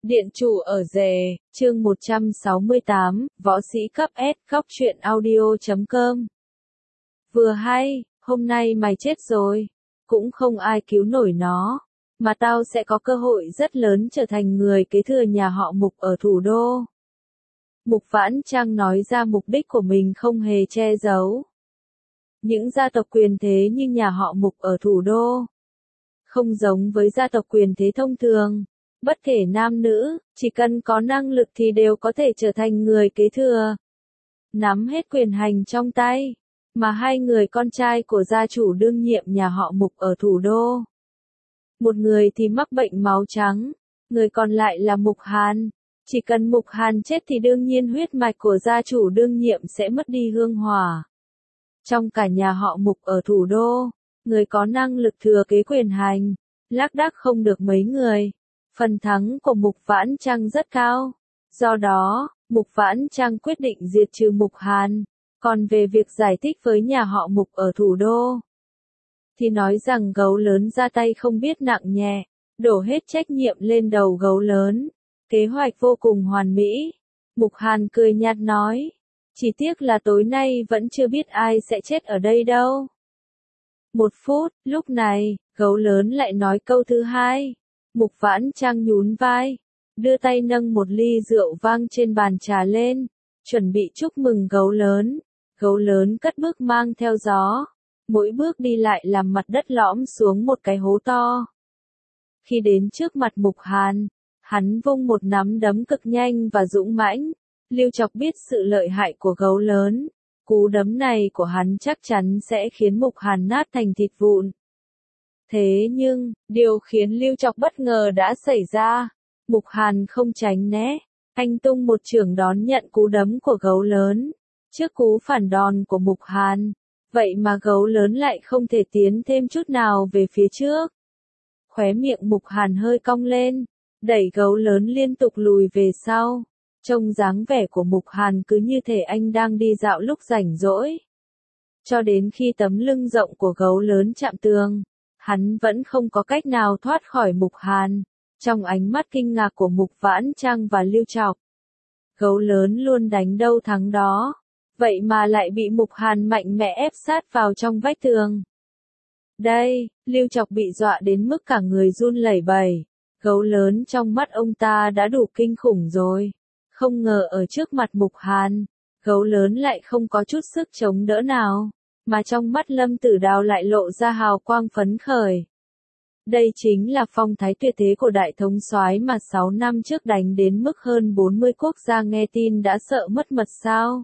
Điện chủ ở rể, chương 168, võ sĩ cấp S, khóc chuyện audio.com. Vừa hay, hôm nay mày chết rồi, cũng không ai cứu nổi nó, mà tao sẽ có cơ hội rất lớn trở thành người kế thừa nhà họ Mục ở thủ đô. Mục Vãn Trang nói ra mục đích của mình không hề che giấu. Những gia tộc quyền thế như nhà họ Mục ở thủ đô, không giống với gia tộc quyền thế thông thường. Bất kể nam nữ, chỉ cần có năng lực thì đều có thể trở thành người kế thừa. Nắm hết quyền hành trong tay. Mà hai người con trai của gia chủ đương nhiệm nhà họ Mục ở thủ đô. Một người thì mắc bệnh máu trắng, người còn lại là Mục Hàn. Chỉ cần Mục Hàn chết thì đương nhiên huyết mạch của gia chủ đương nhiệm sẽ mất đi hương hỏa. Trong cả nhà họ Mục ở thủ đô, người có năng lực thừa kế quyền hành, lác đác không được mấy người. Phần thắng của Mục Vãn Trang rất cao. Do đó, Mục Vãn Trang quyết định diệt trừ Mục Hàn. Còn về việc giải thích với nhà họ Mục ở thủ đô, thì nói rằng gấu lớn ra tay không biết nặng nhẹ, đổ hết trách nhiệm lên đầu gấu lớn. Kế hoạch vô cùng hoàn mỹ. Mục Hàn cười nhạt nói, chỉ tiếc là tối nay vẫn chưa biết ai sẽ chết ở đây đâu. 1 phút, lúc này, gấu lớn lại nói câu thứ hai. Mục Vãn Trang nhún vai, đưa tay nâng một ly rượu vang trên bàn trà lên, chuẩn bị chúc mừng gấu lớn. Gấu lớn cất bước mang theo gió, mỗi bước đi lại làm mặt đất lõm xuống một cái hố to. Khi đến trước mặt Mục Hàn, hắn vung một nắm đấm cực nhanh và dũng mãnh. Lưu Chọc biết sự lợi hại của gấu lớn, cú đấm này của hắn chắc chắn sẽ khiến Mục Hàn nát thành thịt vụn. Thế nhưng, điều khiến Lưu Chọc bất ngờ đã xảy ra. Mục Hàn không tránh né, anh tung một chưởng đón nhận cú đấm của gấu lớn. Trước cú phản đòn của Mục Hàn, vậy mà gấu lớn lại không thể tiến thêm chút nào về phía trước. Khóe miệng Mục Hàn hơi cong lên, đẩy gấu lớn liên tục lùi về sau. Trông dáng vẻ của Mục Hàn cứ như thể anh đang đi dạo lúc rảnh rỗi. Cho đến khi tấm lưng rộng của gấu lớn chạm tường, hắn vẫn không có cách nào thoát khỏi Mục Hàn. Trong ánh mắt kinh ngạc của Mục Vãn Trang và Lưu Chọc, gấu lớn luôn đánh đâu thắng đó, vậy mà lại bị Mục Hàn mạnh mẽ ép sát vào trong vách tường. Đây, Lưu Chọc bị dọa đến mức cả người run lẩy bẩy. Gấu lớn trong mắt ông ta đã đủ kinh khủng rồi. Không ngờ ở trước mặt Mục Hàn, gấu lớn lại không có chút sức chống đỡ nào, mà trong mắt Lâm Tử Đào lại lộ ra hào quang phấn khởi. Đây chính là phong thái tuyệt thế của đại thống soái mà 6 năm trước đánh đến mức hơn 40 quốc gia nghe tin đã sợ mất mật sao.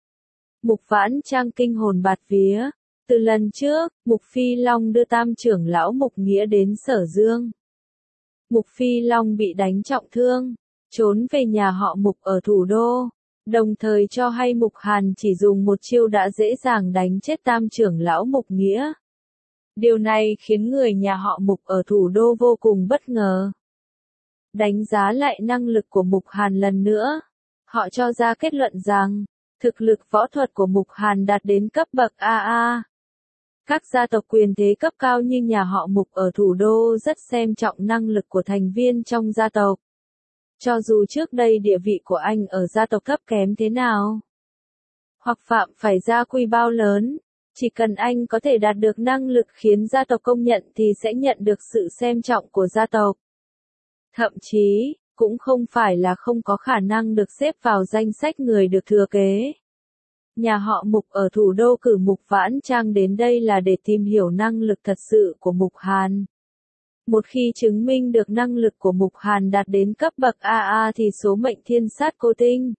Mục Vãn Trang kinh hồn bạt vía. Từ lần trước, Mục Phi Long đưa Tam trưởng lão Mục Nghĩa đến Sở Dương. Mục Phi Long bị đánh trọng thương, trốn về nhà họ Mục ở thủ đô, đồng thời cho hay Mục Hàn chỉ dùng một chiêu đã dễ dàng đánh chết Tam trưởng lão Mục Nghĩa. Điều này khiến người nhà họ Mục ở thủ đô vô cùng bất ngờ. Đánh giá lại năng lực của Mục Hàn lần nữa, họ cho ra kết luận rằng, thực lực võ thuật của Mục Hàn đạt đến cấp bậc AA. Các gia tộc quyền thế cấp cao như nhà họ Mục ở thủ đô rất xem trọng năng lực của thành viên trong gia tộc. Cho dù trước đây địa vị của anh ở gia tộc thấp kém thế nào, hoặc phạm phải gia quy bao lớn, chỉ cần anh có thể đạt được năng lực khiến gia tộc công nhận thì sẽ nhận được sự xem trọng của gia tộc. Thậm chí, cũng không phải là không có khả năng được xếp vào danh sách người được thừa kế. Nhà họ Mục ở thủ đô cử Mục Vãn Trang đến đây là để tìm hiểu năng lực thật sự của Mục Hàn. Một khi chứng minh được năng lực của Mục Hàn đạt đến cấp bậc AA thì số mệnh thiên sát cô tinh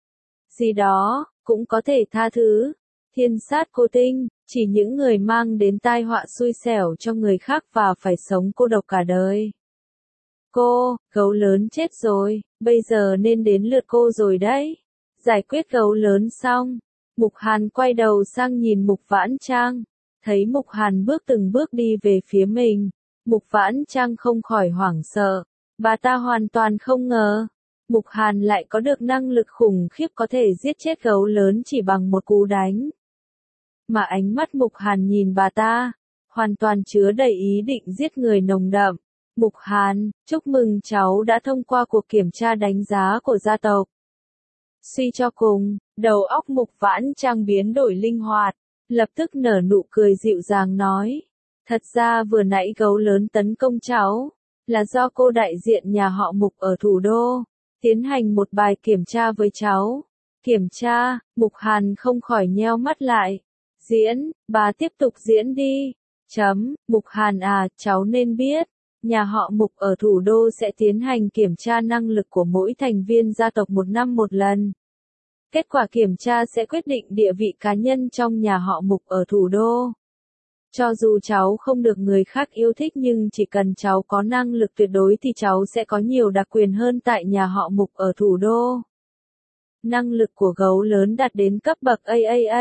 gì đó, cũng có thể tha thứ. Thiên sát cô tinh, chỉ những người mang đến tai họa xui xẻo cho người khác và phải sống cô độc cả đời. Cô, gấu lớn chết rồi, bây giờ nên đến lượt cô rồi đấy. Giải quyết gấu lớn xong, Mục Hàn quay đầu sang nhìn Mục Vãn Trang, thấy Mục Hàn bước từng bước đi về phía mình. Mục Vãn Trang không khỏi hoảng sợ, bà ta hoàn toàn không ngờ, Mục Hàn lại có được năng lực khủng khiếp có thể giết chết gấu lớn chỉ bằng một cú đánh. Mà ánh mắt Mục Hàn nhìn bà ta, hoàn toàn chứa đầy ý định giết người nồng đậm. Mục Hàn, chúc mừng cháu đã thông qua cuộc kiểm tra đánh giá của gia tộc. Suy cho cùng, đầu óc Mục Vãn Trang biến đổi linh hoạt, lập tức nở nụ cười dịu dàng nói. Thật ra vừa nãy gấu lớn tấn công cháu, là do cô đại diện nhà họ Mục ở thủ đô, tiến hành một bài kiểm tra với cháu. Kiểm tra, Mục Hàn không khỏi nheo mắt lại. Diễn, bà tiếp tục diễn đi. Mục Hàn à, cháu nên biết, nhà họ Mục ở thủ đô sẽ tiến hành kiểm tra năng lực của mỗi thành viên gia tộc một năm một lần. Kết quả kiểm tra sẽ quyết định địa vị cá nhân trong nhà họ Mục ở thủ đô. Cho dù cháu không được người khác yêu thích nhưng chỉ cần cháu có năng lực tuyệt đối thì cháu sẽ có nhiều đặc quyền hơn tại nhà họ Mục ở thủ đô. Năng lực của gấu lớn đạt đến cấp bậc AAA.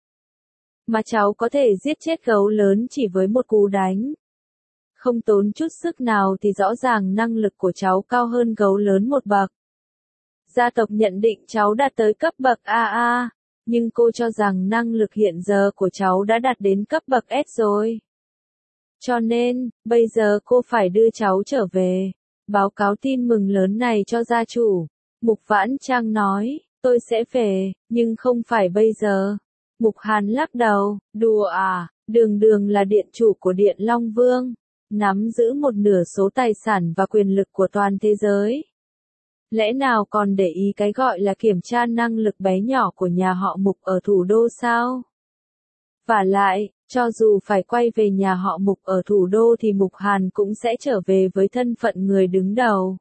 Mà cháu có thể giết chết gấu lớn chỉ với một cú đánh. Không tốn chút sức nào thì rõ ràng năng lực của cháu cao hơn gấu lớn một bậc. Gia tộc nhận định cháu đạt tới cấp bậc AA, nhưng cô cho rằng năng lực hiện giờ của cháu đã đạt đến cấp bậc S rồi. Cho nên, bây giờ cô phải đưa cháu trở về, báo cáo tin mừng lớn này cho gia chủ. Mục Vãn Trang nói, tôi sẽ về, nhưng không phải bây giờ. Mục Hàn lắc đầu, đùa à, Đường Đường là điện chủ của Điện Long Vương, nắm giữ một nửa số tài sản và quyền lực của toàn thế giới. Lẽ nào còn để ý cái gọi là kiểm tra năng lực bé nhỏ của nhà họ Mục ở thủ đô sao? Vả lại, cho dù phải quay về nhà họ Mục ở thủ đô thì Mục Hàn cũng sẽ trở về với thân phận người đứng đầu.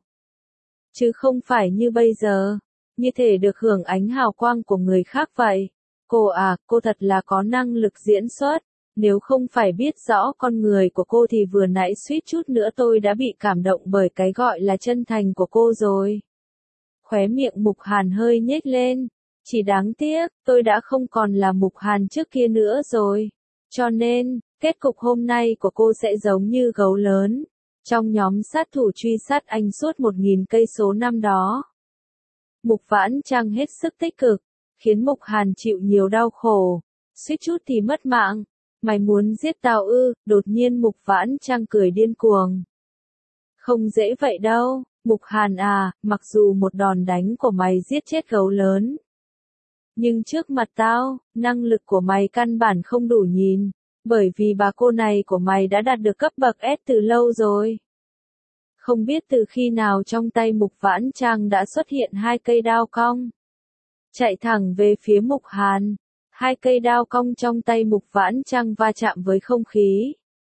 Chứ không phải như bây giờ, như thể được hưởng ánh hào quang của người khác vậy. Cô à, cô thật là có năng lực diễn xuất. Nếu không phải biết rõ con người của cô thì vừa nãy suýt chút nữa tôi đã bị cảm động bởi cái gọi là chân thành của cô rồi. Khóe miệng Mục Hàn hơi nhếch lên. Chỉ đáng tiếc, tôi đã không còn là Mục Hàn trước kia nữa rồi. Cho nên, kết cục hôm nay của cô sẽ giống như gấu lớn. Trong nhóm sát thủ truy sát anh suốt 1000 cây số năm đó. Mục Vãn Trang hết sức tích cực, khiến Mục Hàn chịu nhiều đau khổ. Suýt chút thì mất mạng. Mày muốn giết tao ư? Đột nhiên Mục Vãn Trang cười điên cuồng. Không dễ vậy đâu, Mục Hàn à, mặc dù một đòn đánh của mày giết chết gấu lớn. Nhưng trước mặt tao, năng lực của mày căn bản không đủ nhìn, bởi vì bà cô này của mày đã đạt được cấp bậc S từ lâu rồi. Không biết từ khi nào trong tay Mục Vãn Trang đã xuất hiện 2 cây đao cong. Chạy thẳng về phía Mục Hàn. 2 cây đao cong trong tay Mục Vãn Trang va chạm với không khí.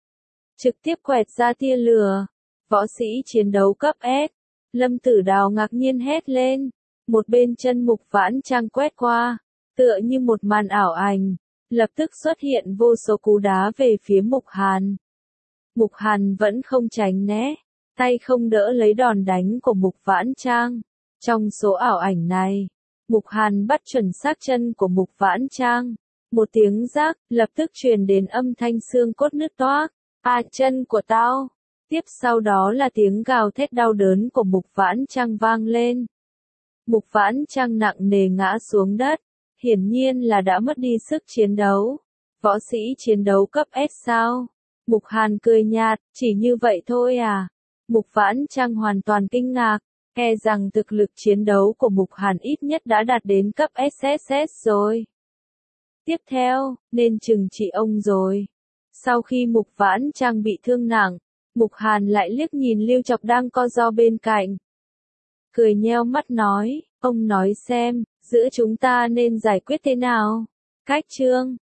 Trực tiếp quẹt ra tia lửa. Võ sĩ chiến đấu cấp S. Lâm Tử Đào ngạc nhiên hét lên. Một bên chân Mục Vãn Trang quét qua. Tựa như một màn ảo ảnh. Lập tức xuất hiện vô số cú đá về phía Mục Hàn. Mục Hàn vẫn không tránh né. Tay không đỡ lấy đòn đánh của Mục Vãn Trang. Trong số ảo ảnh này, Mục Hàn bắt chuẩn xác chân của Mục Vãn Trang. Một tiếng rác, lập tức truyền đến âm thanh xương cốt nứt toác. À, chân của tao. Tiếp sau đó là tiếng gào thét đau đớn của Mục Vãn Trang vang lên. Mục Vãn Trang nặng nề ngã xuống đất. Hiển nhiên là đã mất đi sức chiến đấu. Võ sĩ chiến đấu cấp S sao? Mục Hàn cười nhạt, chỉ như vậy thôi à? Mục Vãn Trang hoàn toàn kinh ngạc. E rằng thực lực chiến đấu của Mục Hàn ít nhất đã đạt đến cấp SSS rồi. Tiếp theo, nên trừng trị ông rồi. Sau khi Mục Vãn Trang bị thương nặng, Mục Hàn lại liếc nhìn Lưu Chọc đang co ro bên cạnh. Cười nheo mắt nói, ông nói xem, giữa chúng ta nên giải quyết thế nào? Cách chương